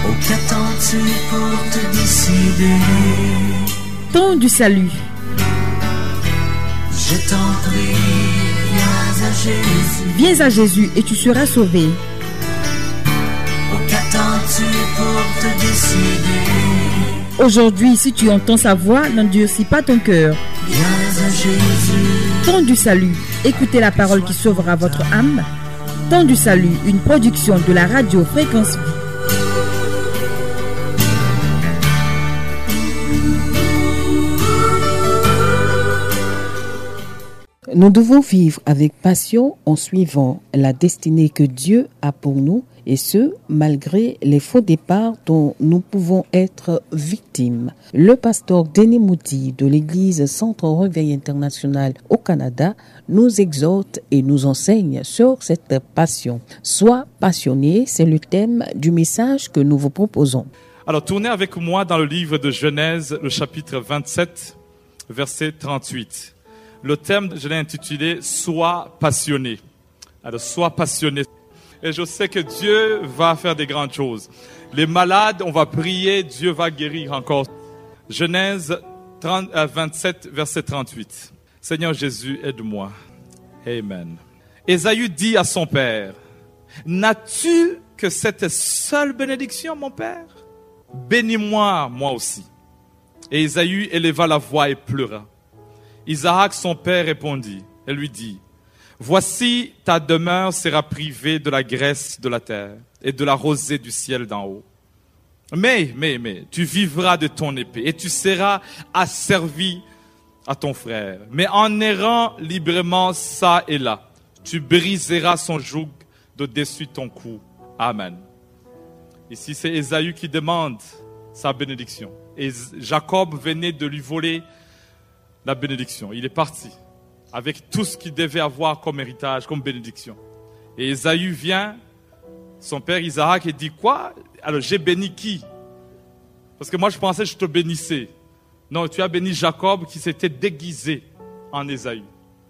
Qu'attends-tu pour te décider? Temps du salut. Je t'en prie, viens à Jésus. Viens à Jésus et tu seras sauvé. Qu'attends-tu pour te décider? Aujourd'hui, si tu entends sa voix, n'endurcis pas ton cœur. Viens à Jésus. Temps du salut. Écoutez la parole qui sauvera votre âme. Temps du salut, une production de la radio Fréquence Vie. Nous devons vivre avec passion en suivant la destinée que Dieu a pour nous, et ce, malgré les faux départs dont nous pouvons être victimes. Le pasteur Denis Moudi de l'église Centre Réveil International au Canada nous exhorte et nous enseigne sur cette passion. Sois passionné, c'est le thème du message que nous vous proposons. Alors, tournez avec moi dans le livre de Genèse, le chapitre 27, verset 38. Le thème, je l'ai intitulé « Sois passionné ». Alors, sois passionné. Et je sais que Dieu va faire des grandes choses. Les malades, on va prier, Dieu va guérir encore. Genèse 27, verset 38. Seigneur Jésus, aide-moi. Amen. Ésaü dit à son père, « N'as-tu que cette seule bénédiction, mon père? Bénis-moi, moi aussi. » Et Ésaü éleva la voix et pleura. Isaac, son père, répondit et lui dit, « Voici ta demeure sera privée de la graisse de la terre et de la rosée du ciel d'en haut. Mais, tu vivras de ton épée et tu seras asservi à ton frère. Mais en errant librement ça et là, tu briseras son joug de dessus ton cou. Amen. » Ici, c'est Ésaü qui demande sa bénédiction. Et Jacob venait de lui voler la bénédiction. Il est parti avec tout ce qu'il devait avoir comme héritage, comme bénédiction. Et Ésaü vient, son père Isaac, et dit quoi? Alors j'ai béni qui? Parce que moi je pensais que je te bénissais. Non, tu as béni Jacob qui s'était déguisé en Ésaü.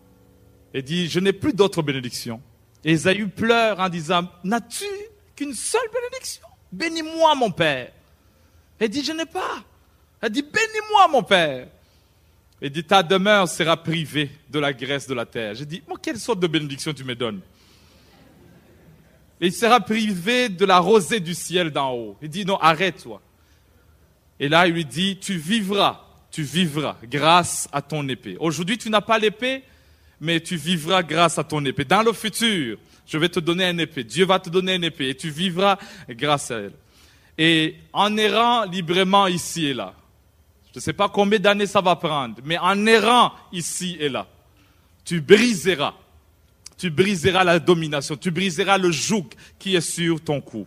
Et dit, je n'ai plus d'autre bénédiction. Et Ésaü pleure en disant, n'as-tu qu'une seule bénédiction? Bénis-moi mon père. Elle dit, je n'ai pas. Elle dit, bénis-moi mon père. Et dit, ta demeure sera privée de la graisse de la terre. J'ai dit, moi, quelle sorte de bénédiction tu me donnes? Et il sera privé de la rosée du ciel d'en haut. Il dit, non, arrête-toi. Et là, il lui dit, tu vivras grâce à ton épée. Aujourd'hui, tu n'as pas l'épée, mais tu vivras grâce à ton épée. Dans le futur, je vais te donner une épée. Dieu va te donner une épée et tu vivras grâce à elle. Et en errant librement ici et là, je ne sais pas combien d'années ça va prendre, mais en errant ici et là, tu briseras la domination, tu briseras le joug qui est sur ton cou.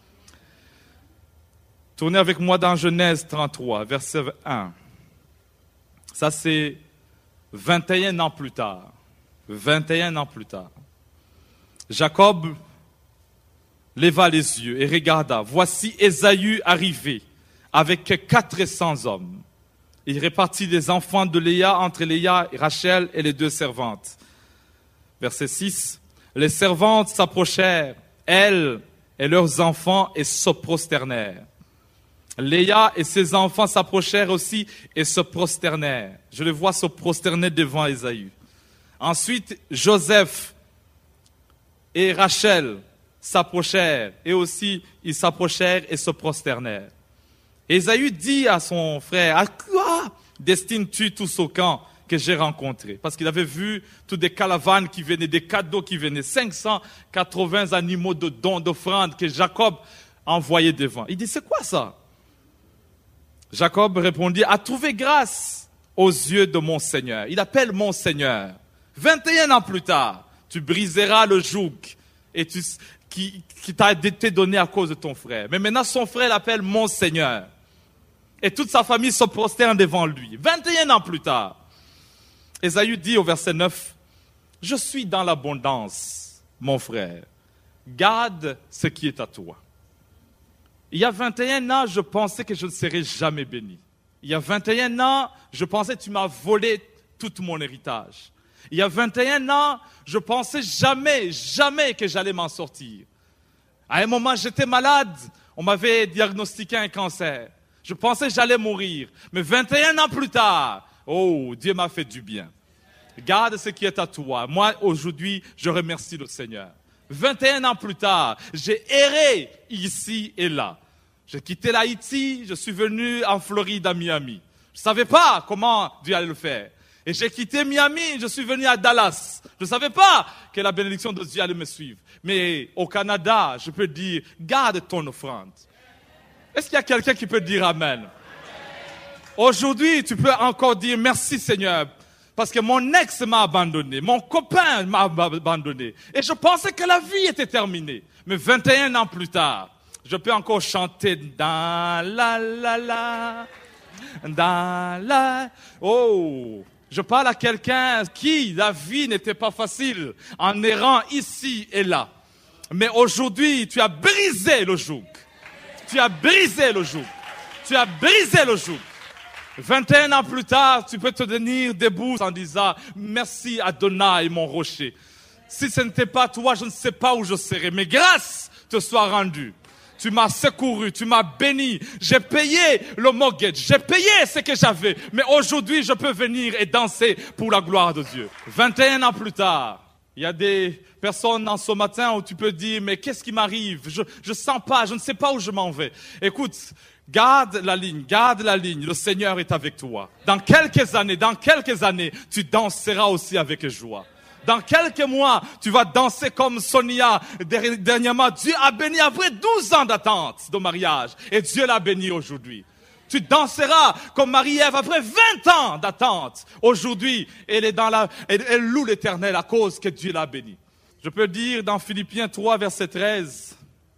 Tournez avec moi dans Genèse 33, verset 1. Ça c'est 21 ans plus tard. 21 ans plus tard. Jacob leva les yeux et regarda. Voici Ésaü arrivé avec 400 hommes. Il répartit les enfants de Léa entre Léa, Rachel et les deux servantes. Verset 6. Les servantes s'approchèrent, elles et leurs enfants, et se prosternèrent. Léa et ses enfants s'approchèrent aussi et se prosternèrent. Je les vois se prosterner devant Ésaü. Ensuite, Joseph et Rachel s'approchèrent, et aussi ils s'approchèrent et se prosternèrent. Ésaü dit à son frère, à quoi destines-tu tout ce camp que j'ai rencontré? Parce qu'il avait vu toutes des caravanes qui venaient, des cadeaux qui venaient, 580 animaux de dons, d'offrandes que Jacob envoyait devant. Il dit, c'est quoi ça? Jacob répondit, à trouver grâce aux yeux de mon Seigneur. Il appelle mon Seigneur. 21 ans plus tard, tu briseras le joug et qui t'a été donné à cause de ton frère. Mais maintenant, son frère l'appelle mon Seigneur. Et toute sa famille se prosterne devant lui. 21 ans plus tard, Ésaü dit au verset 9, « Je suis dans l'abondance, mon frère. Garde ce qui est à toi. » Il y a 21 ans, je pensais que je ne serais jamais béni. Il y a 21 ans, je pensais que tu m'as volé tout mon héritage. Il y a 21 ans, je pensais jamais que j'allais m'en sortir. À un moment, j'étais malade. On m'avait diagnostiqué un cancer. Je pensais que j'allais mourir. Mais 21 ans plus tard, oh, Dieu m'a fait du bien. Garde ce qui est à toi. Moi, aujourd'hui, je remercie le Seigneur. 21 ans plus tard, j'ai erré ici et là. J'ai quitté l'Haïti, je suis venu en Floride, à Miami. Je ne savais pas comment Dieu allait le faire. Et j'ai quitté Miami, je suis venu à Dallas. Je ne savais pas que la bénédiction de Dieu allait me suivre. Mais au Canada, je peux dire, garde ton offrande. Est-ce qu'il y a quelqu'un qui peut dire Amen? Aujourd'hui, tu peux encore dire merci Seigneur. Parce que mon ex m'a abandonné, mon copain m'a abandonné. Et je pensais que la vie était terminée. Mais 21 ans plus tard, je peux encore chanter dans la. Oh, je parle à quelqu'un qui, la vie n'était pas facile en errant ici et là. Mais aujourd'hui, tu as brisé le joug. Tu as brisé le joug. Tu as brisé le joug. 21 ans plus tard, tu peux te tenir debout en disant « Merci Adonai, mon rocher. Si ce n'était pas toi, je ne sais pas où je serais. Mais grâce te soit rendue. Tu m'as secouru, tu m'as béni. J'ai payé le mortgage, j'ai payé ce que j'avais. Mais aujourd'hui, je peux venir et danser pour la gloire de Dieu. 21 ans plus tard, il y a des personnes en ce matin où tu peux dire « Mais qu'est-ce qui m'arrive? Je sens pas, je ne sais pas où je m'en vais. » Écoute, garde la ligne, le Seigneur est avec toi. Dans quelques années, tu danseras aussi avec joie. Dans quelques mois, tu vas danser comme Sonia. Dernièrement, Dieu a béni après 12 ans d'attente de mariage. Et Dieu l'a béni aujourd'hui. Tu danseras comme Marie-Ève après 20 ans d'attente. Aujourd'hui, elle loue l'Éternel à cause que Dieu l'a béni. Je peux dire dans Philippiens 3, verset 13,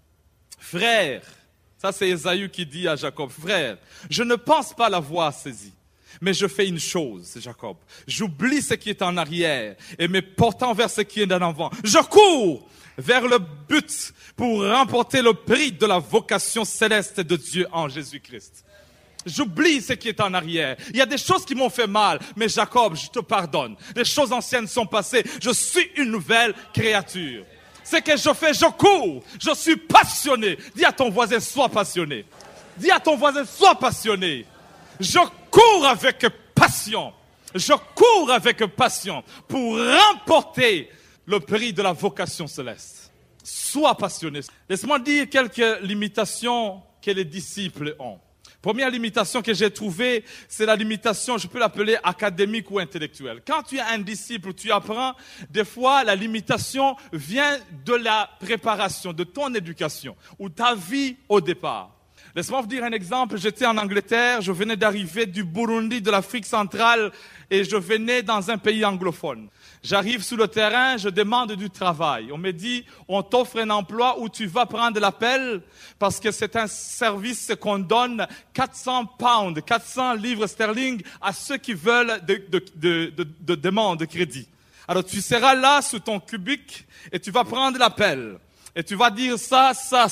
frère, ça c'est Ésaü qui dit à Jacob, frère, je ne pense pas l'avoir saisi. Mais je fais une chose, Jacob. J'oublie ce qui est en arrière et me portant vers ce qui est en avant. Je cours vers le but pour remporter le prix de la vocation céleste de Dieu en Jésus-Christ. J'oublie ce qui est en arrière. Il y a des choses qui m'ont fait mal, mais Jacob, je te pardonne. Les choses anciennes sont passées. Je suis une nouvelle créature. Ce que je fais, je cours. Je suis passionné. Dis à ton voisin, sois passionné. Dis à ton voisin, sois passionné. Je cours avec passion. Je cours avec passion pour remporter le prix de la vocation céleste. Sois passionné. Laisse-moi dire quelques limitations que les disciples ont. Première limitation que j'ai trouvée, c'est la limitation, je peux l'appeler académique ou intellectuelle. Quand tu es un disciple, tu apprends, des fois la limitation vient de la préparation, de ton éducation ou ta vie au départ. Laisse-moi vous dire un exemple. J'étais en Angleterre, je venais d'arriver du Burundi, de l'Afrique centrale, et je venais dans un pays anglophone. J'arrive sur le terrain, je demande du travail. On me dit, on t'offre un emploi où tu vas prendre l'appel, parce que c'est un service qu'on donne 400 pounds, 400 livres sterling à ceux qui veulent de demande de crédit. Alors tu seras là sous ton cubique, et tu vas prendre l'appel, et tu vas dire ça.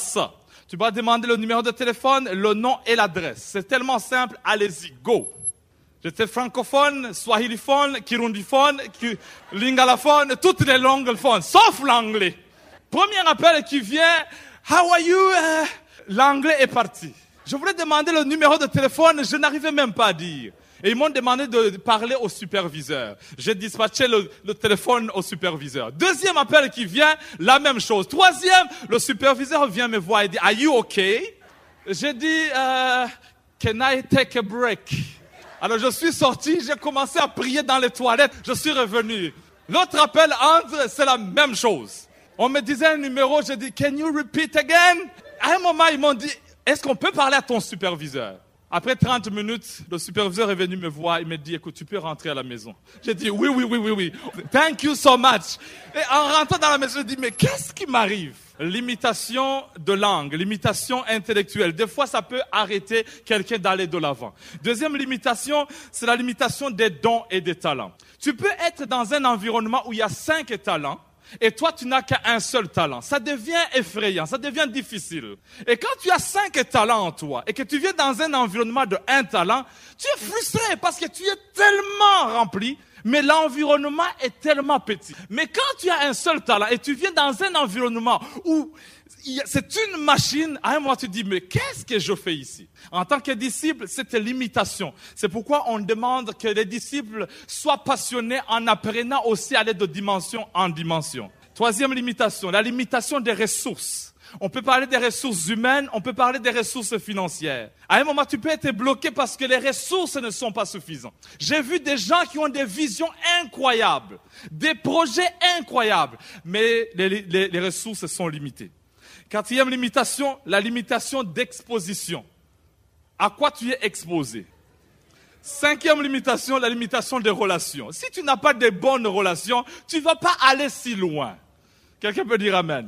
Tu vas demander le numéro de téléphone, le nom et l'adresse. C'est tellement simple, allez-y, go. J'étais francophone, swahiliphone, kirundiphone, lingalaphone, toutes les langues phone, sauf l'anglais. Premier appel qui vient, how are you? L'anglais est parti. Je voulais demander le numéro de téléphone, je n'arrivais même pas à dire. Et ils m'ont demandé de parler au superviseur. J'ai dispatché le téléphone au superviseur. Deuxième appel qui vient, la même chose. Troisième, le superviseur vient me voir et dit, are you okay? J'ai dit, can I take a break? Alors je suis sorti, j'ai commencé à prier dans les toilettes, je suis revenu. L'autre appel entre, c'est la même chose. On me disait un numéro, j'ai dit, can you repeat again? À un moment, ils m'ont dit, est-ce qu'on peut parler à ton superviseur? Après 30 minutes, le superviseur est venu me voir, il m'a dit, écoute, tu peux rentrer à la maison. J'ai dit, oui. Thank you so much. Et en rentrant dans la maison, je dis, mais qu'est-ce qui m'arrive? Limitation de langue, limitation intellectuelle. Des fois, ça peut arrêter quelqu'un d'aller de l'avant. Deuxième limitation, c'est la limitation des dons et des talents. Tu peux être dans un environnement où il y a 5 talents, et toi, tu n'as qu'un seul talent. Ça devient effrayant, ça devient difficile. Et quand tu as 5 talents en toi et que tu viens dans un environnement de 1 talent, tu es frustré parce que tu es tellement rempli, mais l'environnement est tellement petit. Mais quand tu as un seul talent et tu viens dans un environnement où c'est une machine. À un moment, tu te dis, mais qu'est-ce que je fais ici? En tant que disciple, c'était l'imitation. C'est pourquoi on demande que les disciples soient passionnés en apprenant aussi à aller de dimension en dimension. Troisième limitation, la limitation des ressources. On peut parler des ressources humaines, on peut parler des ressources financières. À un moment, tu peux être bloqué parce que les ressources ne sont pas suffisantes. J'ai vu des gens qui ont des visions incroyables, des projets incroyables, mais les ressources sont limitées. Quatrième limitation, la limitation d'exposition. À quoi tu es exposé? Cinquième limitation, la limitation des relations. Si tu n'as pas de bonnes relations, tu ne vas pas aller si loin. Quelqu'un peut dire Amen.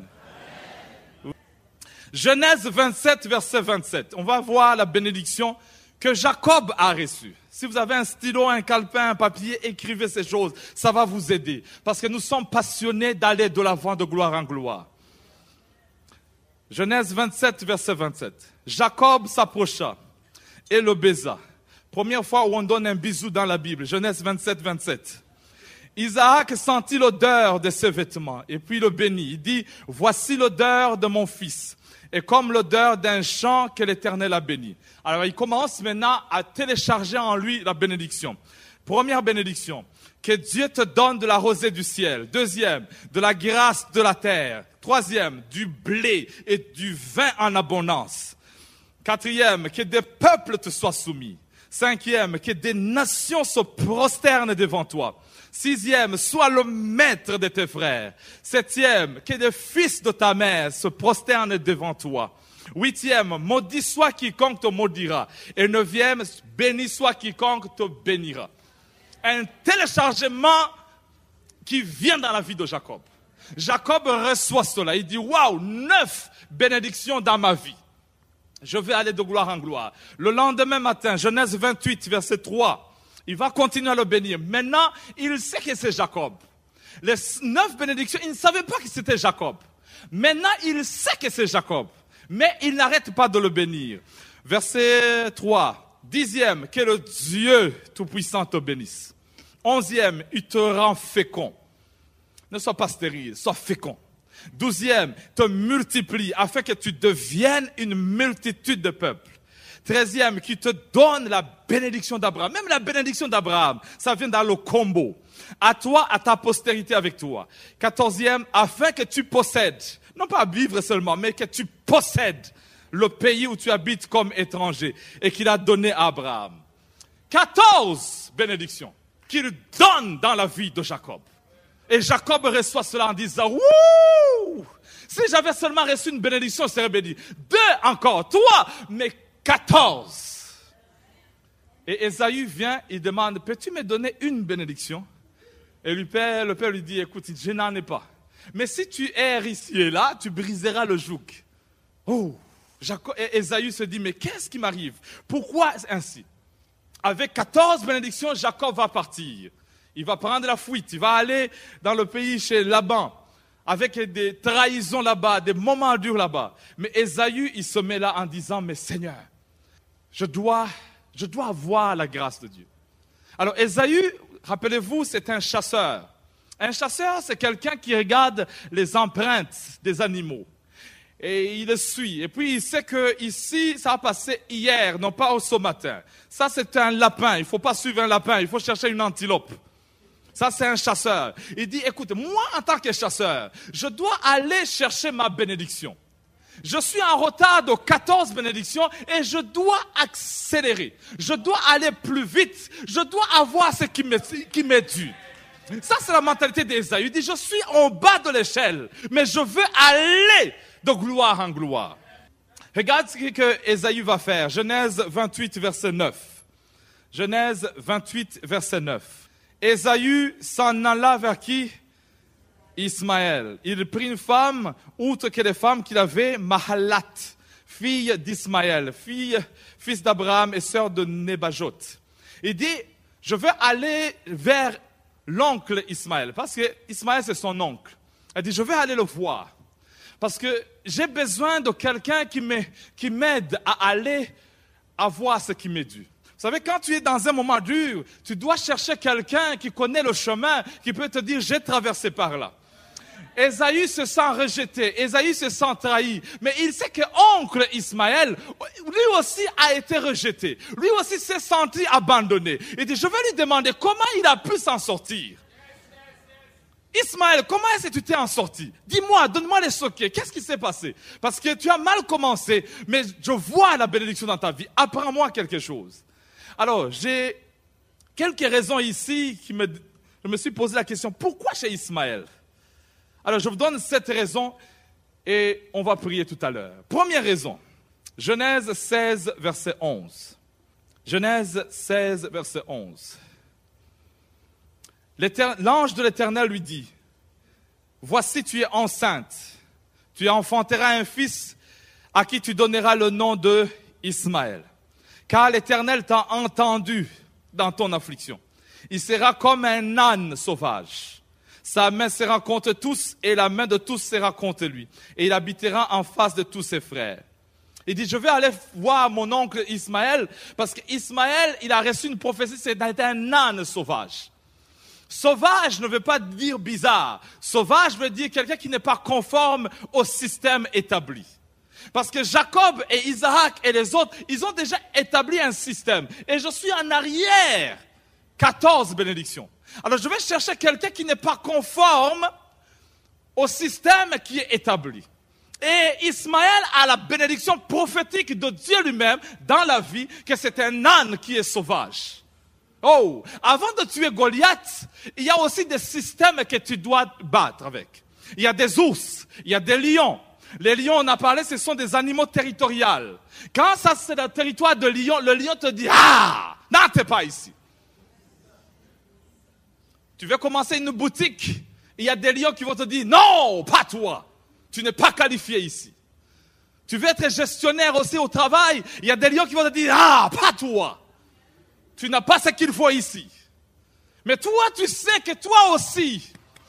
Genèse 27, verset 27. On va voir la bénédiction que Jacob a reçue. Si vous avez un stylo, un calepin, un papier, écrivez ces choses. Ça va vous aider. Parce que nous sommes passionnés d'aller de l'avant de gloire en gloire. Genèse 27, verset 27. Jacob s'approcha et le baisa. Première fois où on donne un bisou dans la Bible. Genèse 27, 27. Isaac sentit l'odeur de ses vêtements et puis le bénit. Il dit, voici l'odeur de mon fils. Et comme l'odeur d'un champ que l'Éternel a béni. Alors il commence maintenant à télécharger en lui la bénédiction. Première bénédiction, que Dieu te donne de la rosée du ciel. Deuxième, de la grâce de la terre. Troisième, du blé et du vin en abondance. Quatrième, que des peuples te soient soumis. Cinquième, que des nations se prosternent devant toi. Sixième, sois le maître de tes frères. Septième, que les fils de ta mère se prosternent devant toi. Huitième, maudit soit quiconque te maudira. Et neuvième, béni soit quiconque te bénira. Un téléchargement qui vient dans la vie de Jacob. Jacob reçoit cela. Il dit, waouh, 9 bénédictions dans ma vie. Je vais aller de gloire en gloire. Le lendemain matin, Genèse 28, verset 3. Il va continuer à le bénir. Maintenant, il sait que c'est Jacob. Les 9 bénédictions, il ne savait pas que c'était Jacob. Maintenant, il sait que c'est Jacob. Mais il n'arrête pas de le bénir. Verset 3. 10e, que le Dieu Tout-Puissant te bénisse. 11e, il te rend fécond. Ne sois pas stérile, sois fécond. 12e, te multiplie afin que tu deviennes une multitude de peuples. 13e, qui te donne la bénédiction d'Abraham. Même la bénédiction d'Abraham, ça vient dans le combo. À toi, à ta postérité avec toi. 14e, afin que tu possèdes, non pas vivre seulement, mais que tu possèdes le pays où tu habites comme étranger et qu'il a donné à Abraham. 14 bénédictions qu'il donne dans la vie de Jacob. Et Jacob reçoit cela en disant, wouh! Si j'avais seulement reçu une bénédiction, je serais béni. 2 encore, 3, mais 14. Et Ésaü vient, il demande, peux-tu me donner une bénédiction? Et le père lui dit, écoute, je n'en ai pas. Mais si tu erres ici et là, tu briseras le joug. Oh, Ésaü se dit, mais qu'est-ce qui m'arrive? Pourquoi ainsi? Avec 14 bénédictions, Jacob va partir. Il va prendre la fuite, il va aller dans le pays chez Laban, avec des trahisons là-bas, des moments durs là-bas. Mais Ésaü, il se met là en disant, mais Seigneur, je dois avoir la grâce de Dieu. Alors Ésaü, rappelez-vous, c'est un chasseur. Un chasseur, c'est quelqu'un qui regarde les empreintes des animaux. Et il le suit. Et puis il sait que ici, ça a passé hier, non pas ce matin. Ça, c'est un lapin. Il ne faut pas suivre un lapin, il faut chercher une antilope. Ça, c'est un chasseur. Il dit, écoute, moi, en tant que chasseur, je dois aller chercher ma bénédiction. Je suis en retard de 14 bénédictions et je dois accélérer. Je dois aller plus vite. Je dois avoir ce qui m'est dû. Ça, c'est la mentalité d'Ésaü. Il dit, je suis en bas de l'échelle, mais je veux aller de gloire en gloire. Regarde ce que Ésaü va faire. Genèse 28, verset 9. Genèse 28, verset 9. Ésaü s'en alla vers qui? Ismaël. Il prit une femme, outre que les femmes qu'il avait, Mahalat, fille d'Ismaël, fils d'Abraham et sœur de Nebajot. Il dit, je veux aller vers l'oncle Ismaël, parce que Ismaël c'est son oncle. Il dit, je vais aller le voir, parce que j'ai besoin de quelqu'un qui m'aide à aller à voir ce qui m'est dû. Vous savez, quand tu es dans un moment dur, tu dois chercher quelqu'un qui connaît le chemin, qui peut te dire, j'ai traversé par là. Ésaü se sent rejeté, Ésaü se sent trahi, mais il sait que oncle Ismaël, lui aussi a été rejeté, lui aussi s'est senti abandonné. Il dit, je vais lui demander comment il a pu s'en sortir. Ismaël, comment est-ce que tu t'es en sorti? Dis-moi, donne-moi les secrets, qu'est-ce qui s'est passé? Parce que tu as mal commencé, mais je vois la bénédiction dans ta vie, apprends-moi quelque chose. Alors, j'ai quelques raisons ici je me suis posé la question, pourquoi chez Ismaël? Alors, je vous donne 7 raisons et on va prier tout à l'heure. Première raison, Genèse 16, verset 11. Genèse 16, verset 11. L'ange de l'Éternel lui dit, « Voici, tu es enceinte, tu enfanteras un fils à qui tu donneras le nom de Ismaël. Car l'Éternel t'a entendu dans ton affliction. Il sera comme un âne sauvage. Sa main sera contre tous et la main de tous sera contre lui. Et il habitera en face de tous ses frères. » Il dit, je vais aller voir mon oncle Ismaël, parce qu'Ismaël, il a reçu une prophétie, c'est d'être un âne sauvage. Sauvage ne veut pas dire bizarre. Sauvage veut dire quelqu'un qui n'est pas conforme au système établi. Parce que Jacob et Isaac et les autres, ils ont déjà établi un système. Et je suis en arrière. 14 bénédictions. Alors je vais chercher quelqu'un qui n'est pas conforme au système qui est établi. Et Ismaël a la bénédiction prophétique de Dieu lui-même dans la vie, que c'est un âne qui est sauvage. Oh, avant de tuer Goliath, il y a aussi des systèmes que tu dois battre avec. Il y a des ours, il y a des lions. Les lions, on a parlé, ce sont des animaux territoriaux. Quand ça c'est le territoire de lion, le lion te dit, ah, non, t'es pas ici. Tu veux commencer une boutique, il y a des lions qui vont te dire, non, pas toi, tu n'es pas qualifié ici. Tu veux être gestionnaire aussi au travail, il y a des lions qui vont te dire, ah, pas toi, tu n'as pas ce qu'il faut ici. Mais toi, tu sais que toi aussi,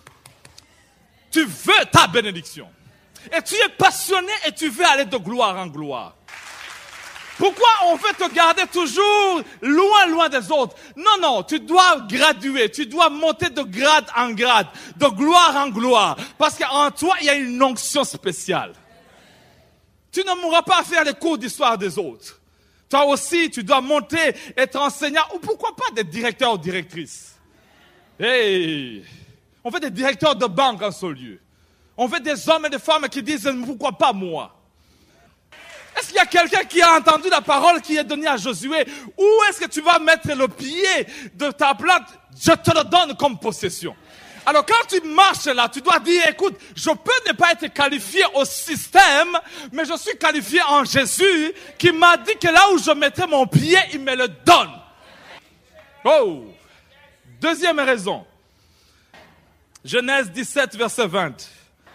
tu veux ta bénédiction. Et tu es passionné et tu veux aller de gloire en gloire. Pourquoi on veut te garder toujours loin des autres? Non, tu dois graduer, tu dois monter de grade en grade, de gloire en gloire. Parce qu'en toi, il y a une onction spéciale. Tu ne mourras pas à faire les cours d'histoire des autres. Toi aussi, tu dois monter, être enseignant, ou pourquoi pas des directeurs ou directrices. Hey, on veut des directeurs de banque en ce lieu. On veut des hommes et des femmes qui disent, pourquoi pas moi? Est-ce qu'il y a quelqu'un qui a entendu la parole qui est donnée à Josué? Où est-ce que tu vas mettre le pied de ta plante? Je te le donne comme possession. Alors quand tu marches là, tu dois dire, écoute, je peux ne pas être qualifié au système, mais je suis qualifié en Jésus, qui m'a dit que là où je mettrai mon pied, il me le donne. Oh! Deuxième raison. Genèse 17, verset 20.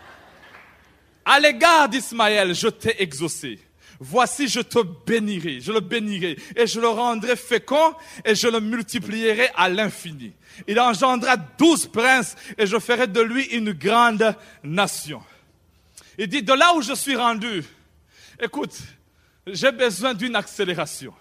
À l'égard d'Ismaël, je t'ai exaucé. Voici, je te bénirai, je le bénirai, et je le rendrai fécond, et je le multiplierai à l'infini. Il engendra 12 princes, et je ferai de lui une grande nation. Il dit, de là où je suis rendu, écoute, j'ai besoin d'une accélération.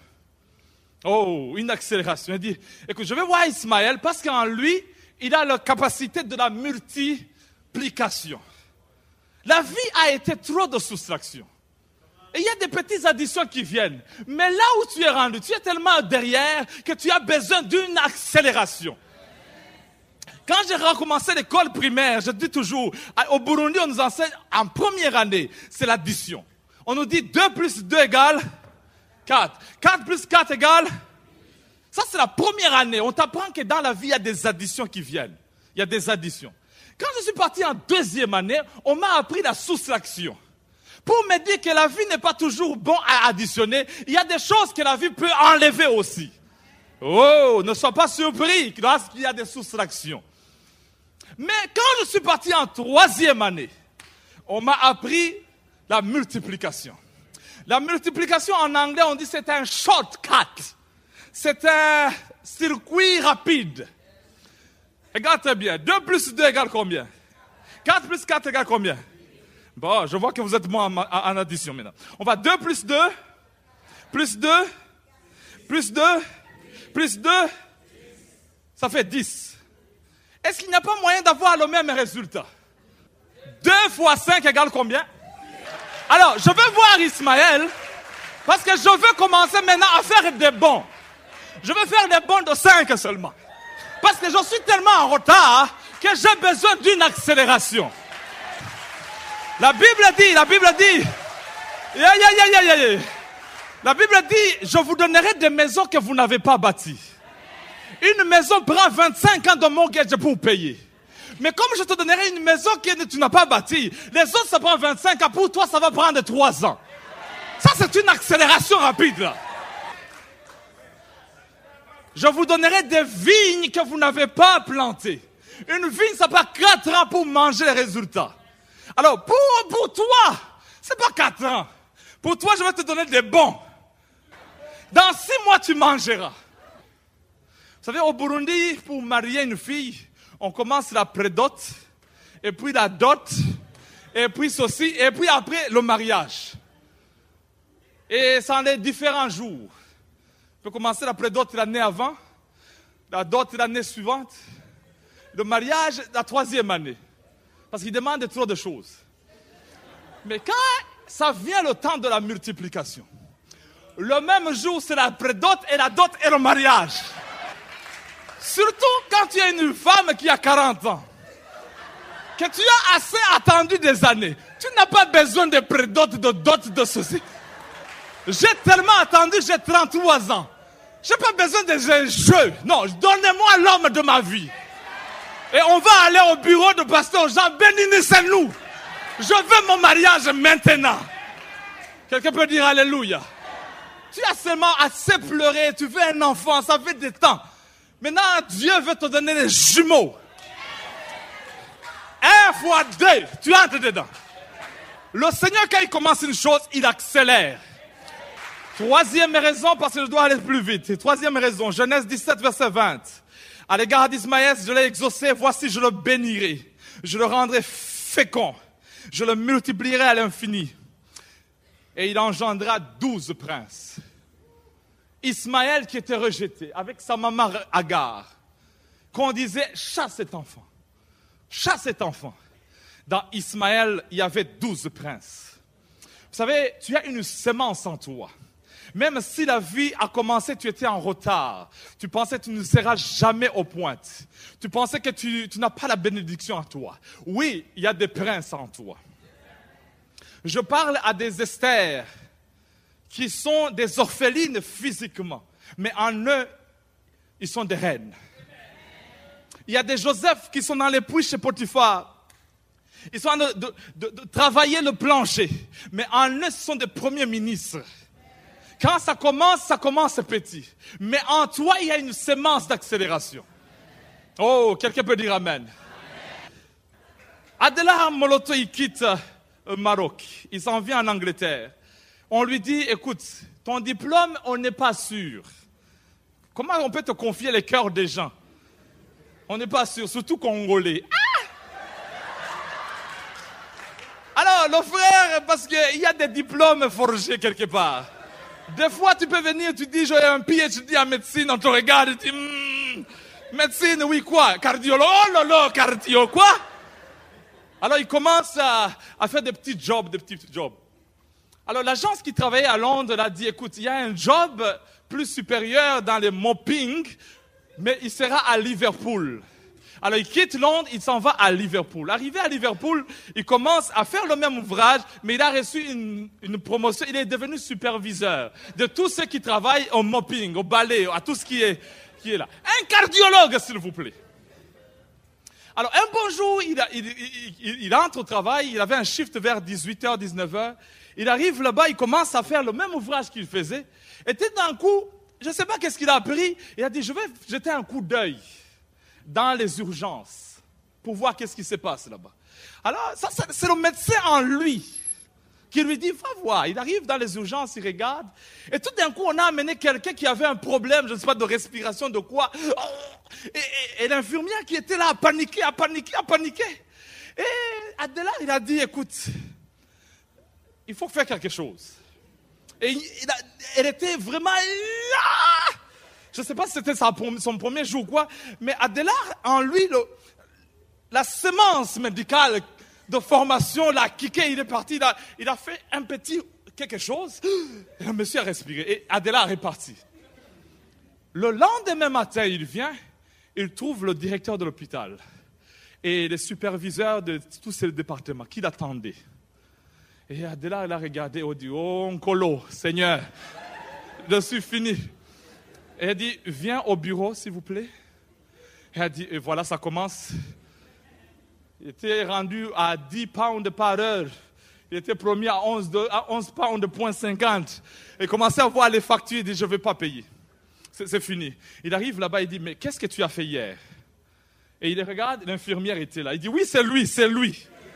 Oh, une accélération. Il dit, écoute, je vais voir Ismaël, parce qu'en lui, il a la capacité de la multiplication. La vie a été trop de soustraction. Et il y a des petites additions qui viennent. Mais là où tu es rendu, tu es tellement derrière que tu as besoin d'une accélération. Quand j'ai recommencé l'école primaire, je dis toujours, au Burundi, on nous enseigne en première année, c'est l'addition. On nous dit 2 plus 2 égale 4. 4 plus 4 égale... Ça, c'est la première année. On t'apprend que dans la vie, il y a des additions qui viennent. Il y a des additions. Quand je suis parti en deuxième année, on m'a appris la soustraction. Pour me dire que la vie n'est pas toujours bon à additionner, il y a des choses que la vie peut enlever aussi. Oh, ne sois pas surpris lorsqu'il y a des soustractions. Mais quand je suis parti en troisième année, on m'a appris la multiplication. La multiplication en anglais, on dit c'est un shortcut. C'est un circuit rapide. Regarde très bien. 2 plus 2 égale combien? 4 plus 4 égale combien? Bon, je vois que vous êtes bon en addition maintenant. On va 2 plus 2, plus 2, plus 2, plus 2, ça fait 10. Est-ce qu'il n'y a pas moyen d'avoir le même résultat? 2 fois 5 égale combien? Alors, je veux voir Ismaël, parce que je veux commencer maintenant à faire des bons. Je veux faire des bons de 5 seulement. Parce que je suis tellement en retard que j'ai besoin d'une accélération. La Bible dit, la Bible dit, je vous donnerai des maisons que vous n'avez pas bâties. Une maison prend 25 ans de mortgage pour payer. Mais comme je te donnerai une maison que tu n'as pas bâtie, les autres ça prend 25 ans, pour toi ça va prendre 3 ans. Ça c'est une accélération rapide là. Je vous donnerai des vignes que vous n'avez pas plantées. Une vigne ça prend 4 ans pour manger les résultats. Alors pour toi, c'est pas 4 ans. Pour toi je vais te donner des bons. Dans 6 mois tu mangeras. Vous savez au Burundi, pour marier une fille, on commence la prédot, et puis la dot, et puis ceci, et puis après le mariage. Et ça en est différents jours. On peut commencer la prédot l'année avant, la dot l'année suivante, le mariage la 3e année. Parce qu'il demande trop de choses. Mais quand ça vient le temps de la multiplication, le même jour c'est la prédot et la dot et le mariage. Surtout quand tu es une femme qui a 40 ans, que tu as assez attendu des années. Tu n'as pas besoin de prédot, de dot, de ceci. J'ai tellement attendu, j'ai 33 ans. Je n'ai pas besoin de jeux. Non, donnez-moi l'homme de ma vie. Et on va aller au bureau de pasteur Jean, bénissez-nous. Je veux mon mariage maintenant. Quelqu'un peut dire alléluia. Tu as seulement assez pleuré, tu veux un enfant, ça fait des temps. Maintenant, Dieu veut te donner des jumeaux. 1 fois 2, tu entres dedans. Le Seigneur, quand il commence une chose, il accélère. 3e raison, parce que je dois aller plus vite. 3e raison, Genèse 17, verset 20. À l'égard d'Ismaël, je l'ai exaucé, voici, je le bénirai. Je le rendrai fécond. Je le multiplierai à l'infini. Et il engendra 12 princes. Ismaël qui était rejeté avec sa maman Agar, qu'on disait chasse cet enfant, chasse cet enfant. Dans Ismaël, il y avait 12 princes. Vous savez, tu as une semence en toi. Même si la vie a commencé, tu étais en retard. Tu pensais que tu ne seras jamais aux pointes. Tu pensais que tu n'as pas la bénédiction en toi. Oui, il y a des princes en toi. Je parle à des Esther qui sont des orphelines physiquement, mais en eux, ils sont des reines. Il y a des Joseph qui sont dans les puits chez Potiphar. Ils sont en train de travailler le plancher, mais en eux, ce sont des premiers ministres. Quand ça commence petit. Mais en toi, il y a une semence d'accélération. Oh, quelqu'un peut dire amen. Adela Moloto, il quitte le Maroc. Il s'en vient en Angleterre. On lui dit, écoute, ton diplôme, on n'est pas sûr. Comment on peut te confier les cœurs des gens? On n'est pas sûr, surtout congolais. Ah! Alors, le frère, parce qu'il y a des diplômes forgés quelque part. Des fois, tu peux venir, tu dis, j'ai un PhD en médecine, on te regarde, tu dis, médecine, oui, quoi? Cardiologue, oh là là, cardio, quoi? Alors, il commence à faire des petits jobs. Alors, l'agence qui travaillait à Londres a dit, écoute, il y a un job plus supérieur dans les mopping, mais il sera à Liverpool. Alors, il quitte Londres, il s'en va à Liverpool. Arrivé à Liverpool, il commence à faire le même ouvrage, mais il a reçu une promotion. Il est devenu superviseur de tous ceux qui travaillent au mopping, au balai, à tout ce qui est là. Un cardiologue, s'il vous plaît. Alors, un bon jour, il entre au travail, il avait un shift vers 18h, 19h. Il arrive là-bas, il commence à faire le même ouvrage qu'il faisait. Et tout d'un coup, je ne sais pas qu'est-ce qu'il a appris, il a dit, je vais jeter un coup d'œil dans les urgences pour voir qu'est-ce qui se passe là-bas. Alors, ça, c'est le médecin en lui qui lui dit, va voir. Il arrive dans les urgences, il regarde. Et tout d'un coup, on a amené quelqu'un qui avait un problème, je ne sais pas, de respiration, de quoi. Et l'infirmière qui était là a paniqué. Et Adela, il a dit, écoute, il faut faire quelque chose. Et elle était vraiment là. Je ne sais pas si c'était son premier jour ou quoi, mais Adela, en lui, la semence médicale de formation, il a kické, il est parti, il a fait un petit quelque chose. Et le monsieur a respiré et Adela est reparti. Le lendemain matin, il vient, il trouve le directeur de l'hôpital et les superviseurs de tous ces départements qui l'attendaient. Et Adela, elle a regardé, elle dit, oh, Nkolo, Seigneur, je suis fini. Et elle dit, viens au bureau, s'il vous plaît. Et elle dit, et voilà, ça commence. Il était rendu à 10 pounds par heure. Il était promis à 11 pounds de 0,50. Il commençait à voir les factures, il dit, je ne vais pas payer. C'est fini. Il arrive là-bas, il dit, mais qu'est-ce que tu as fait hier? Et il regarde, l'infirmière était là. Il dit, oui, c'est lui. C'est lui.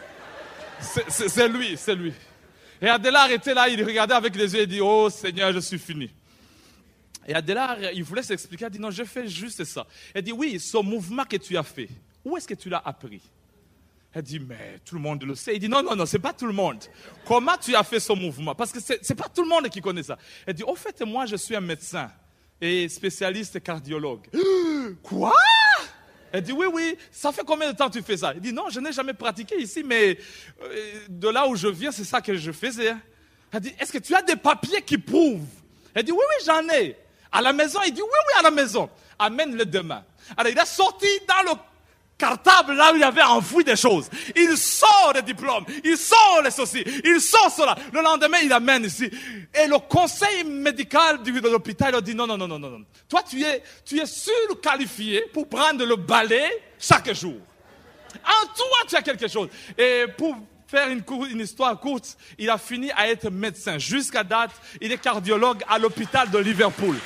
Et Adela était là, il regardait avec les yeux, il dit, oh Seigneur, je suis fini. Et Adela, il voulait s'expliquer, il dit, non, je fais juste ça. Elle dit, oui, ce mouvement que tu as fait, où est-ce que tu l'as appris? Elle dit, mais tout le monde le sait. Il dit, non, c'est pas tout le monde. Comment tu as fait ce mouvement? Parce que c'est pas tout le monde qui connaît ça. Elle dit, au fait, moi, je suis un médecin et spécialiste cardiologue. Quoi? Elle dit, oui, ça fait combien de temps tu fais ça? Il dit, non, je n'ai jamais pratiqué ici, mais de là où je viens, c'est ça que je faisais. Elle dit, est-ce que tu as des papiers qui prouvent? Elle dit, oui, j'en ai. À la maison, il dit, oui, à la maison. Amène-le demain. Alors, il est sorti dans le cartable, là où il avait enfoui des choses. Il sort des diplômes, il sort les ceci, il sort cela. Le lendemain, il amène ici. Et le conseil médical de l'hôpital il dit non. Toi, tu es surqualifié pour prendre le balai chaque jour. En toi, tu as quelque chose. Et pour faire une histoire courte, il a fini à être médecin. Jusqu'à date, il est cardiologue à l'hôpital de Liverpool.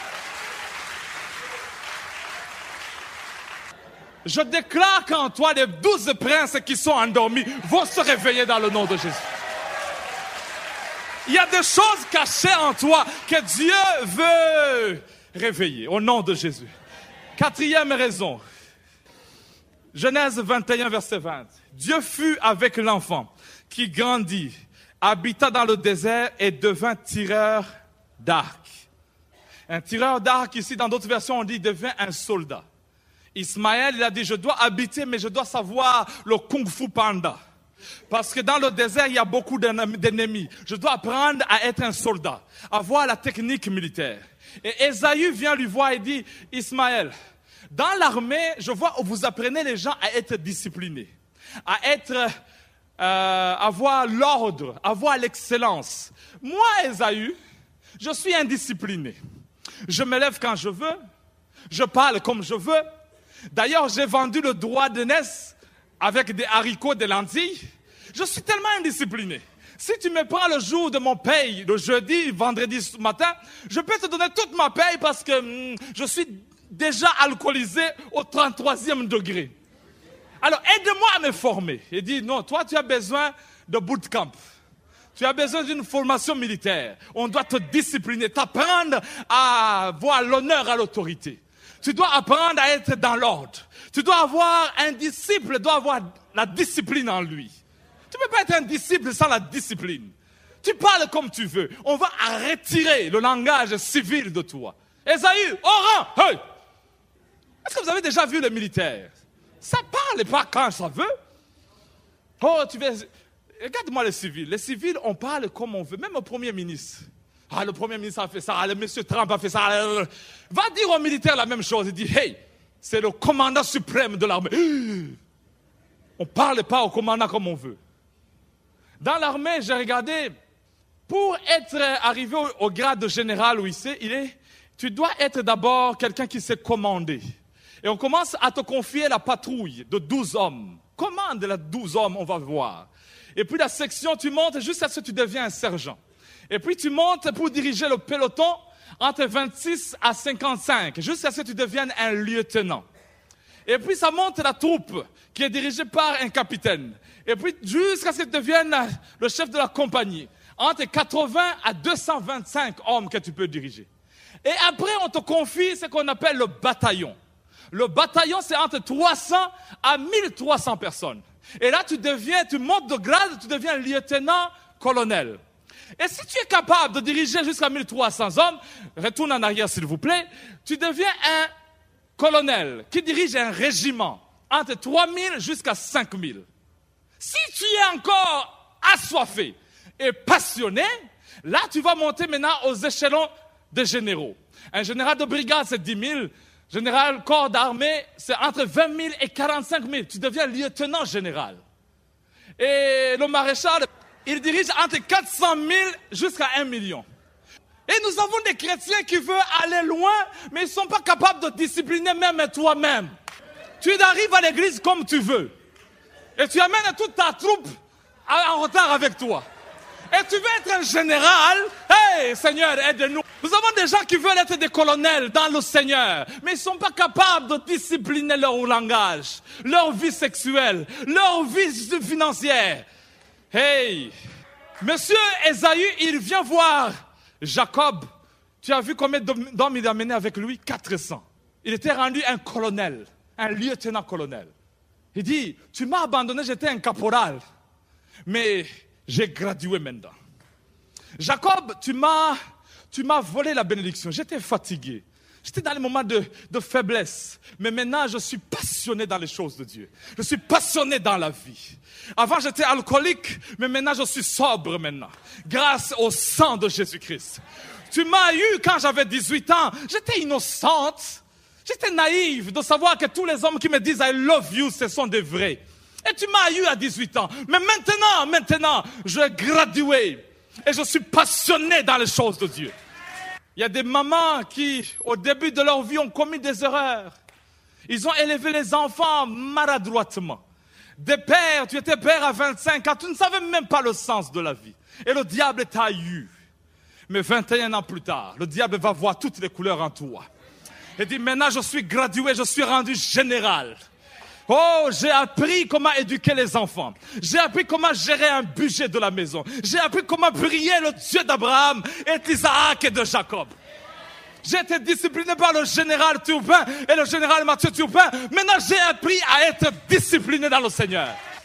Je déclare qu'en toi, les 12 princes qui sont endormis vont se réveiller dans le nom de Jésus. Il y a des choses cachées en toi que Dieu veut réveiller au nom de Jésus. 4e raison. Genèse 21, verset 20. Dieu fut avec l'enfant qui grandit, habita dans le désert et devint tireur d'arc. Un tireur d'arc, ici, dans d'autres versions, on dit devint un soldat. Ismaël, il a dit, je dois habiter, mais je dois savoir le Kung Fu Panda. Parce que dans le désert, il y a beaucoup d'ennemis. Je dois apprendre à être un soldat, à voir la technique militaire. Et Ésaü vient lui voir et dit, Ismaël, dans l'armée, je vois où vous apprenez les gens à être disciplinés, à avoir l'ordre, à avoir l'excellence. Moi, Ésaü, je suis indiscipliné. Je me lève quand je veux, je parle comme je veux. D'ailleurs, j'ai vendu le droit d'aînesse avec des haricots, des lentilles. Je suis tellement indiscipliné. Si tu me prends le jour de mon paye, le jeudi, vendredi matin, je peux te donner toute ma paye parce que je suis déjà alcoolisé au 33e degré. Alors, aide-moi à me former. Il dit, non, toi, tu as besoin de bootcamp. Tu as besoin d'une formation militaire. On doit te discipliner, t'apprendre à avoir l'honneur à l'autorité. Tu dois apprendre à être dans l'ordre. Tu dois avoir un disciple, doit avoir la discipline en lui. Tu ne peux pas être un disciple sans la discipline. Tu parles comme tu veux. On va retirer le langage civil de toi. Ésaü, au rang, hey! Est-ce que vous avez déjà vu les militaires? Ça parle pas quand ça veut. Oh, tu veux... Regarde-moi les civils. Les civils, on parle comme on veut. Même au Premier ministre. Ah, le Premier ministre a fait ça, le monsieur Trump a fait ça. Va dire aux militaires la même chose. Il dit, hey, c'est le commandant suprême de l'armée. On ne parle pas au commandant comme on veut. Dans l'armée, j'ai regardé, pour être arrivé au grade de général où tu dois être d'abord quelqu'un qui sait commander. Et on commence à te confier la patrouille de 12 hommes. Commande les 12 hommes, on va voir. Et puis la section, tu montes jusqu'à ce que tu deviens un sergent. Et puis tu montes pour diriger le peloton entre 26 à 55, jusqu'à ce que tu deviennes un lieutenant. Et puis ça monte la troupe qui est dirigée par un capitaine. Et puis jusqu'à ce que tu deviennes le chef de la compagnie. Entre 80 à 225 hommes que tu peux diriger. Et après on te confie ce qu'on appelle le bataillon. Le bataillon c'est entre 300 à 1300 personnes. Et là tu montes de grade, tu deviens lieutenant-colonel. Et si tu es capable de diriger jusqu'à 1300 hommes, retourne en arrière s'il vous plaît, tu deviens un colonel qui dirige un régiment entre 3000 jusqu'à 5000. Si tu es encore assoiffé et passionné, là, tu vas monter maintenant aux échelons des généraux. Un général de brigade, c'est 10 000. Général corps d'armée, c'est entre 20 000 et 45 000. Tu deviens lieutenant général. Et le maréchal, il dirige entre 400 000 jusqu'à 1 million. Et nous avons des chrétiens qui veulent aller loin, mais ils ne sont pas capables de discipliner même toi-même. Tu arrives à l'église comme tu veux. Et tu amènes toute ta troupe en retard avec toi. Et tu veux être un général. Hey, Seigneur, aide-nous. Nous avons des gens qui veulent être des colonels dans le Seigneur, mais ils ne sont pas capables de discipliner leur langage, leur vie sexuelle, leur vie financière. Hey, Monsieur Ésaü, il vient voir Jacob. Tu as vu combien d'hommes il a mené avec lui? 400. Il était rendu un colonel, un lieutenant-colonel. Il dit, tu m'as abandonné, j'étais un caporal, mais j'ai gradué maintenant. Jacob, tu m'as volé la bénédiction. J'étais fatigué. J'étais dans les moments de faiblesse. Mais maintenant, je suis passionné dans les choses de Dieu. Je suis passionné dans la vie. Avant, j'étais alcoolique, mais maintenant, je suis sobre maintenant. Grâce au sang de Jésus-Christ. Tu m'as eu quand j'avais 18 ans. J'étais innocente. J'étais naïve de savoir que tous les hommes qui me disent « I love you », ce sont des vrais. Et tu m'as eu à 18 ans. Mais maintenant, je suis gradué. Et je suis passionné dans les choses de Dieu. Il y a des mamans qui, au début de leur vie, ont commis des erreurs. Ils ont élevé les enfants maladroitement. Des pères, tu étais père à 25 ans, tu ne savais même pas le sens de la vie. Et le diable t'a eu. Mais 21 ans plus tard, le diable va voir toutes les couleurs en toi. Et dit, maintenant je suis gradué, je suis rendu général. Oh, j'ai appris comment éduquer les enfants. J'ai appris comment gérer un budget de la maison. J'ai appris comment prier le Dieu d'Abraham et d'Isaac et de Jacob. J'ai été discipliné par le général Turpin et le général Mathieu Turpin. Maintenant, j'ai appris à être discipliné dans le Seigneur.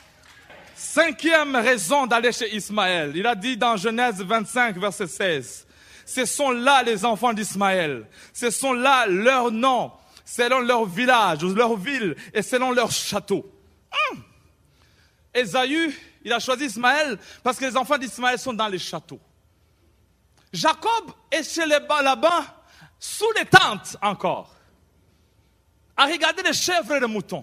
5e raison d'aller chez Ismaël. Il a dit dans Genèse 25, verset 16. Ce sont là les enfants d'Ismaël. Ce sont là leurs noms, selon leur village, ou leur ville, et selon leur château. Ésaü, il a choisi Ismaël parce que les enfants d'Ismaël sont dans les châteaux. Jacob est chez les là-bas, sous les tentes encore, à regarder les chèvres et les moutons,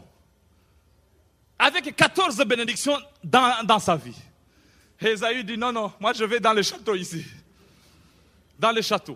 avec 14 bénédictions dans sa vie. Et Ésaü dit, non, moi je vais dans les châteaux ici. Dans les châteaux.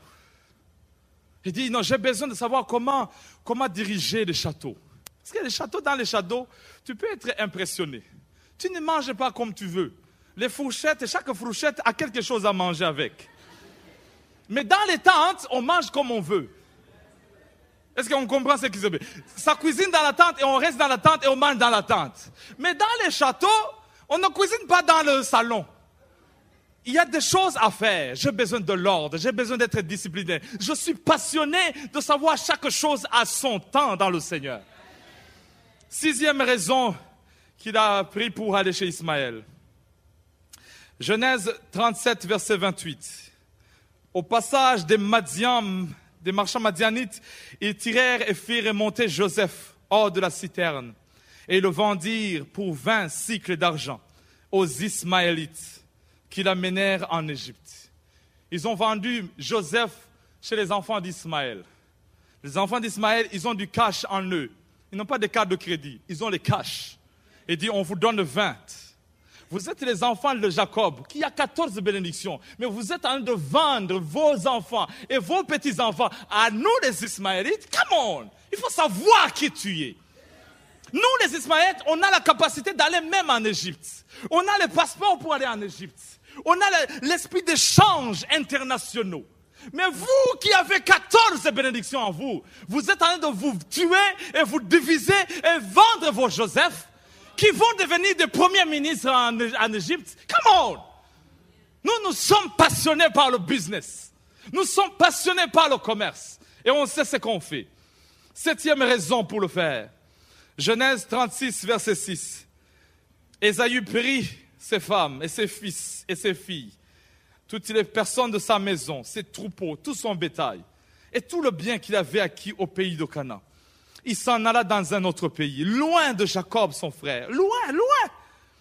Il dit, non, j'ai besoin de savoir comment diriger les châteaux. Parce que les châteaux, dans les châteaux, tu peux être impressionné. Tu ne manges pas comme tu veux. Les fourchettes, chaque fourchette a quelque chose à manger avec. Mais dans les tentes, on mange comme on veut. Est-ce qu'on comprend ce qui se passe? Ça cuisine dans la tente et on reste dans la tente et on mange dans la tente. Mais dans les châteaux, on ne cuisine pas dans le salon. Il y a des choses à faire. J'ai besoin de l'ordre. J'ai besoin d'être discipliné. Je suis passionné de savoir chaque chose à son temps dans le Seigneur. 6e raison qu'il a pris pour aller chez Ismaël. Genèse 37, verset 28. Au passage des marchands madianites, ils tirèrent et firent remonter Joseph hors de la citerne et le vendirent pour 20 cycles d'argent aux Ismaélites qui l'amenèrent en Égypte. Ils ont vendu Joseph chez les enfants d'Ismaël. Les enfants d'Ismaël, ils ont du cash en eux. Ils n'ont pas de carte de crédit, ils ont les cash. Il dit, on vous donne 20. Vous êtes les enfants de Jacob, qui a 14 bénédictions. Mais vous êtes en train de vendre vos enfants et vos petits-enfants à nous les Ismaélites. Come on! Il faut savoir qui tu es. Nous les Ismaélites, on a la capacité d'aller même en Égypte. On a le passeport pour aller en Égypte. On a l'esprit d'échange internationaux. Mais vous qui avez 14 bénédictions en vous, vous êtes en train de vous tuer et vous diviser et vendre vos Joseph qui vont devenir des premiers ministres en Égypte. Come on! Nous sommes passionnés par le business. Nous sommes passionnés par le commerce. Et on sait ce qu'on fait. 7e raison pour le faire. Genèse 36, verset 6. Ésaü prit ses femmes et ses fils et ses filles, toutes les personnes de sa maison, ses troupeaux, tout son bétail et tout le bien qu'il avait acquis au pays de Canaan. Il s'en alla dans un autre pays, loin de Jacob son frère, loin.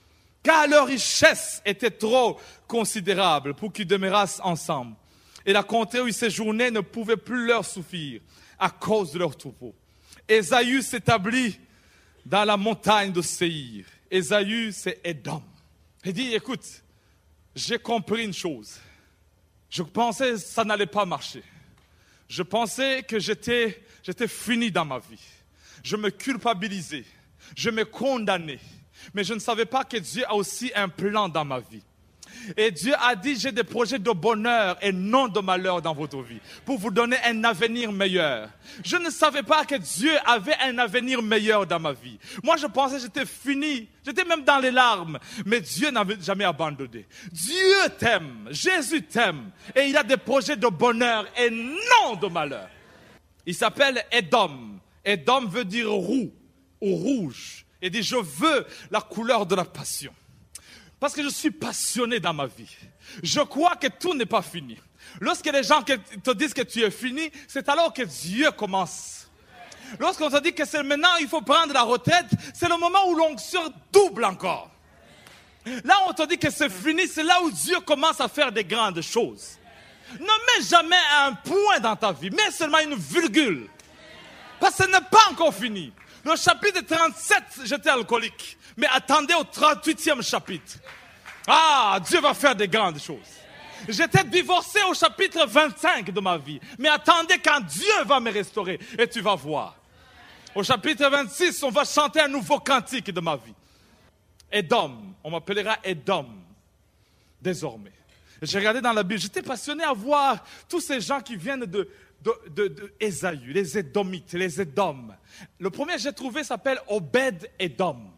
car leur richesse était trop considérable pour qu'ils demeurassent ensemble. Et la contrée où ils séjournaient ne pouvait plus leur suffire à cause de leurs troupeaux. Ésaü s'établit dans la montagne de Séir. Ésaü, c'est Édom. Il dit, écoute, j'ai compris une chose. Je pensais que ça n'allait pas marcher. Je pensais que j'étais fini dans ma vie. Je me culpabilisais. Je me condamnais. Mais je ne savais pas que Dieu a aussi un plan dans ma vie. Et Dieu a dit, j'ai des projets de bonheur et non de malheur dans votre vie, pour vous donner un avenir meilleur. Je ne savais pas que Dieu avait un avenir meilleur dans ma vie. Moi, je pensais que j'étais fini, j'étais même dans les larmes. Mais Dieu n'avait jamais abandonné. Dieu t'aime, Jésus t'aime, et il a des projets de bonheur et non de malheur. Il s'appelle Édom. Édom veut dire roux ou rouge. Il dit, je veux la couleur de la passion. Parce que je suis passionné dans ma vie. Je crois que tout n'est pas fini. Lorsque les gens te disent que tu es fini, c'est alors que Dieu commence. Lorsqu'on te dit que c'est maintenant il faut prendre la retraite, c'est le moment où l'onction double encore. Là où on te dit que c'est fini, c'est là où Dieu commence à faire des grandes choses. Ne mets jamais un point dans ta vie, mets seulement une virgule. Parce que ce n'est pas encore fini. Le chapitre 37, j'étais alcoolique. Mais attendez au 38e chapitre. Ah, Dieu va faire des grandes choses. J'étais divorcé au chapitre 25 de ma vie. Mais attendez quand Dieu va me restaurer. Et tu vas voir. Au chapitre 26, on va chanter un nouveau cantique de ma vie. Édom, on m'appellera Édom. Désormais. J'ai regardé dans la Bible, j'étais passionné à voir tous ces gens qui viennent de Ésaü, les Édomites, les Édoms. Le premier que j'ai trouvé s'appelle Obed-Édom.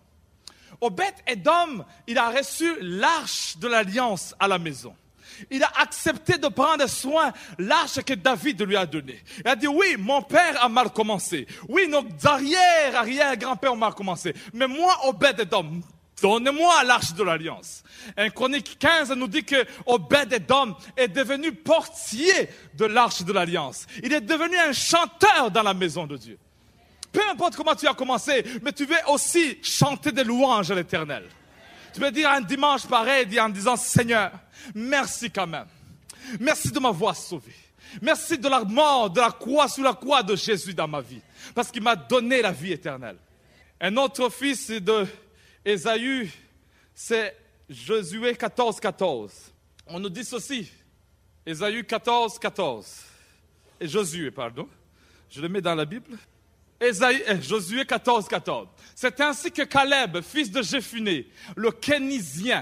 Obed-Édom, il a reçu l'arche de l'alliance à la maison. Il a accepté de prendre soin de l'arche que David lui a donnée. Il a dit, oui, mon père a mal commencé. Oui, nos arrière-grands-pères ont mal commencé. Mais moi, Obed-Édom, donnez-moi l'arche de l'alliance. Un Chronique 15 nous dit que Obed-Édom est devenu portier de l'arche de l'alliance. Il est devenu un chanteur dans la maison de Dieu. Peu importe comment tu as commencé, mais tu veux aussi chanter des louanges à l'Éternel. Tu veux dire un dimanche pareil, en disant, Seigneur, merci quand même. Merci de m'avoir sauvé. Merci de la mort, de la croix, sous la croix de Jésus dans ma vie. Parce qu'il m'a donné la vie éternelle. Un autre fils de Ésaü, c'est Josué 14:14. On nous dit ceci. Ésaü 14:14. Et Josué, pardon. Je le mets dans la Bible. Josué 14:14. C'est ainsi que Caleb, fils de Jéphuné, le Kénisien,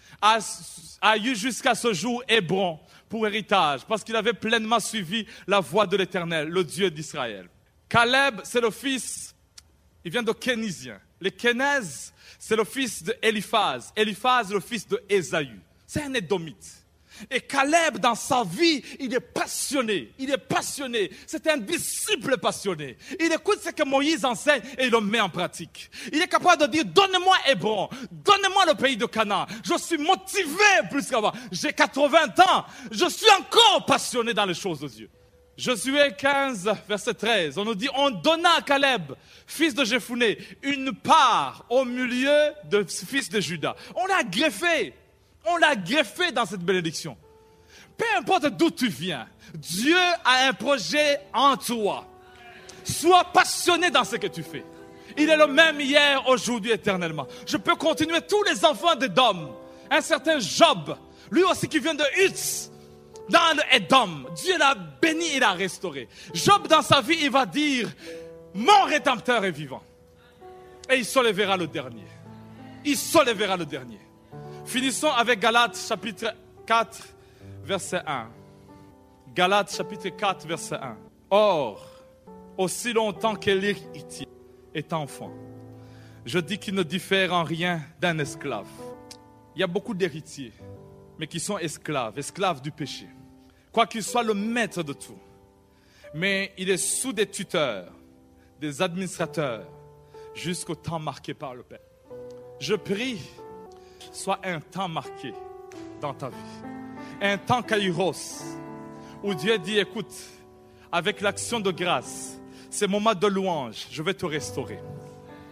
a eu jusqu'à ce jour Hébron pour héritage, parce qu'il avait pleinement suivi la voie de l'Éternel, le Dieu d'Israël. Caleb, c'est le fils, il vient de Kénisien. Les Kénèzes, c'est le fils de Éliphaz. Éliphaz, le fils de Ésaü. C'est un Édomite. Et Caleb, dans sa vie, il est passionné. Il est passionné. C'est un disciple passionné. Il écoute ce que Moïse enseigne et il le met en pratique. Il est capable de dire, donnez-moi Hébron, donnez-moi le pays de Canaan. Je suis motivé plus qu'avant. J'ai 80 ans. Je suis encore passionné dans les choses de Dieu. Josué 15, verset 13, on nous dit, on donna à Caleb, fils de Jéphuné, une part au milieu de fils de Juda. On l'a greffé. On l'a greffé dans cette bénédiction. Peu importe d'où tu viens, Dieu a un projet en toi. Sois passionné dans ce que tu fais. Il est le même hier, aujourd'hui, éternellement. Je peux continuer tous les enfants d'Édom. Un certain Job, lui aussi qui vient de Hutz, dans l'Édom. Dieu l'a béni et l'a restauré. Job, dans sa vie, il va dire, mon Rédempteur est vivant. Et il se lèvera le dernier. Il se lèvera le dernier. Finissons avec Galates chapitre 4, verset 1. Galates chapitre 4, verset 1. Or, aussi longtemps que l'héritier est enfant, je dis qu'il ne diffère en rien d'un esclave. Il y a beaucoup d'héritiers, mais qui sont esclaves du péché. Quoiqu'il soit le maître de tout. Mais il est sous des tuteurs, des administrateurs, jusqu'au temps marqué par le Père. Je prie, soit un temps marqué dans ta vie. Un temps kairos, où Dieu dit, écoute, avec l'action de grâce, ces moments de louange, je vais te restaurer.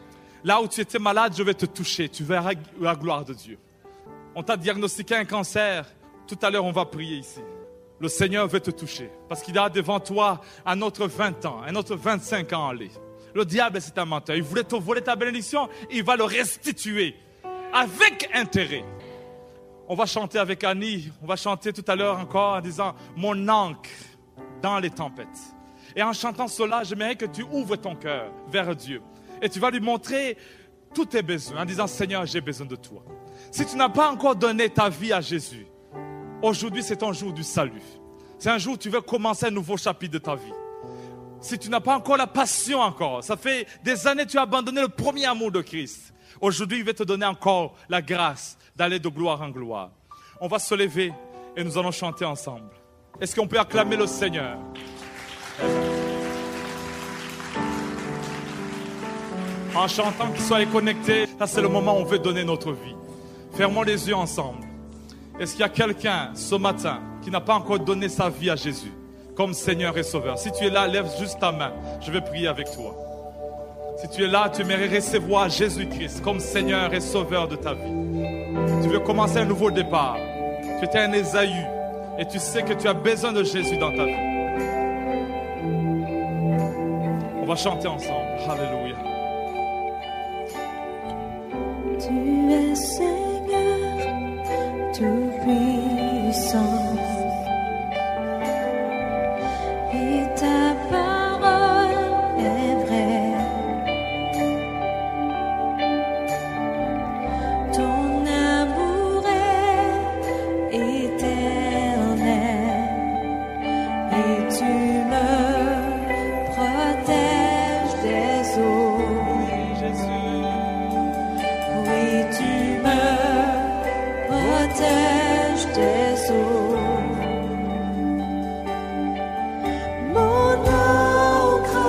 Là où tu étais malade, je vais te toucher. Tu verras la gloire de Dieu. On t'a diagnostiqué un cancer. Tout à l'heure, on va prier ici. Le Seigneur veut te toucher. Parce qu'il a devant toi un autre 20 ans, un autre 25 ans à aller. Le diable, c'est un menteur. Il voulait te voler ta bénédiction. Il va le restituer avec intérêt. On va chanter avec Annie. On va chanter tout à l'heure encore en disant « Mon ancre dans les tempêtes ». Et en chantant cela, j'aimerais que tu ouvres ton cœur vers Dieu. Et tu vas lui montrer tous tes besoins en disant « Seigneur, j'ai besoin de toi ». Si tu n'as pas encore donné ta vie à Jésus, aujourd'hui c'est ton jour du salut. C'est un jour où tu veux commencer un nouveau chapitre de ta vie. Si tu n'as pas encore la passion encore, ça fait des années que tu as abandonné le premier amour de Christ. Aujourd'hui, il va te donner encore la grâce d'aller de gloire en gloire. On va se lever et nous allons chanter ensemble. Est-ce qu'on peut acclamer le Seigneur? En chantant, qu'ils soient connectés, ça c'est le moment où on veut donner notre vie. Fermons les yeux ensemble. Est-ce qu'il y a quelqu'un ce matin qui n'a pas encore donné sa vie à Jésus comme Seigneur et Sauveur? Si tu es là, lève juste ta main. Je vais prier avec toi. Si tu es là, tu aimerais recevoir Jésus-Christ comme Seigneur et Sauveur de ta vie. Tu veux commencer un nouveau départ. Tu étais un Ésaü et tu sais que tu as besoin de Jésus dans ta vie. On va chanter ensemble. Alléluia. Tu es Seigneur tout-puissant, et ta parole est vraie. Ton amour est éternel, et tu me protèges des eaux. Oui, tu me protèges des eaux. Mon ancre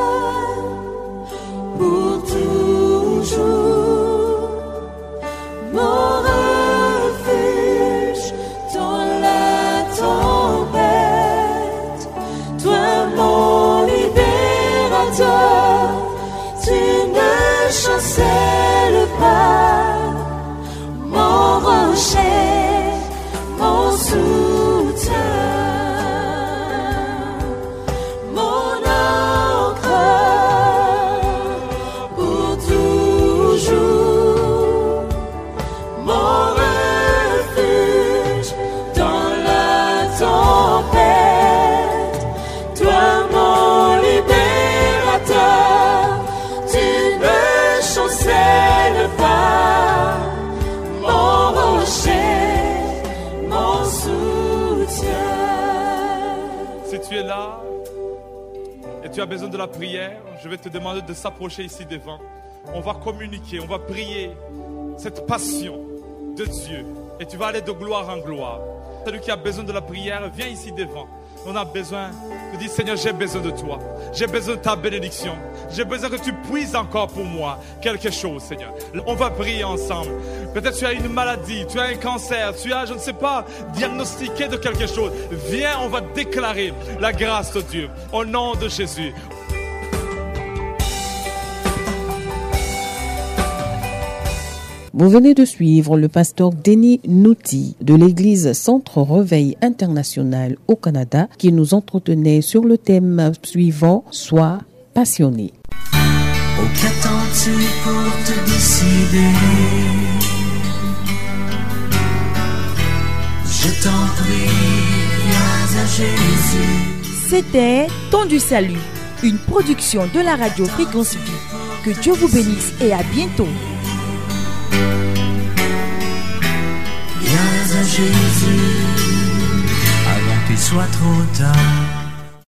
pour toujours, mon refuge dans la tempête, toi mon libérateur, tu ne chancelles pas, mon rocher, mon soutien, mon ancre pour toujours, mon refuge dans la tempête, toi mon libérateur, tu ne chancelles pas, mon rocher, mon soutien. Si tu es là et tu as besoin de la prière, je vais te demander de s'approcher ici devant. On va communiquer, on va prier cette passion de Dieu. Et tu vas aller de gloire en gloire. Celui qui a besoin de la prière, viens ici devant. On a besoin, tu dis Seigneur, j'ai besoin de toi. J'ai besoin de ta bénédiction. J'ai besoin que tu puisses encore pour moi quelque chose, Seigneur. On va prier ensemble. Peut-être tu as une maladie, tu as un cancer, tu as, je ne sais pas, diagnostiqué de quelque chose. Viens, on va déclarer la grâce de Dieu au nom de Jésus. Vous venez de suivre le pasteur Denis Nouti de l'église Centre Réveil International au Canada qui nous entretenait sur le thème suivant « Sois passionné ». Oh, qu'attends-tu pour te décider? Je t'en prie, viens à Jésus. C'était Temps du Salut, une production de la radio Fréquence Vie. Que Dieu vous bénisse et à bientôt. Viens à Jésus avant qu'il soit trop tard.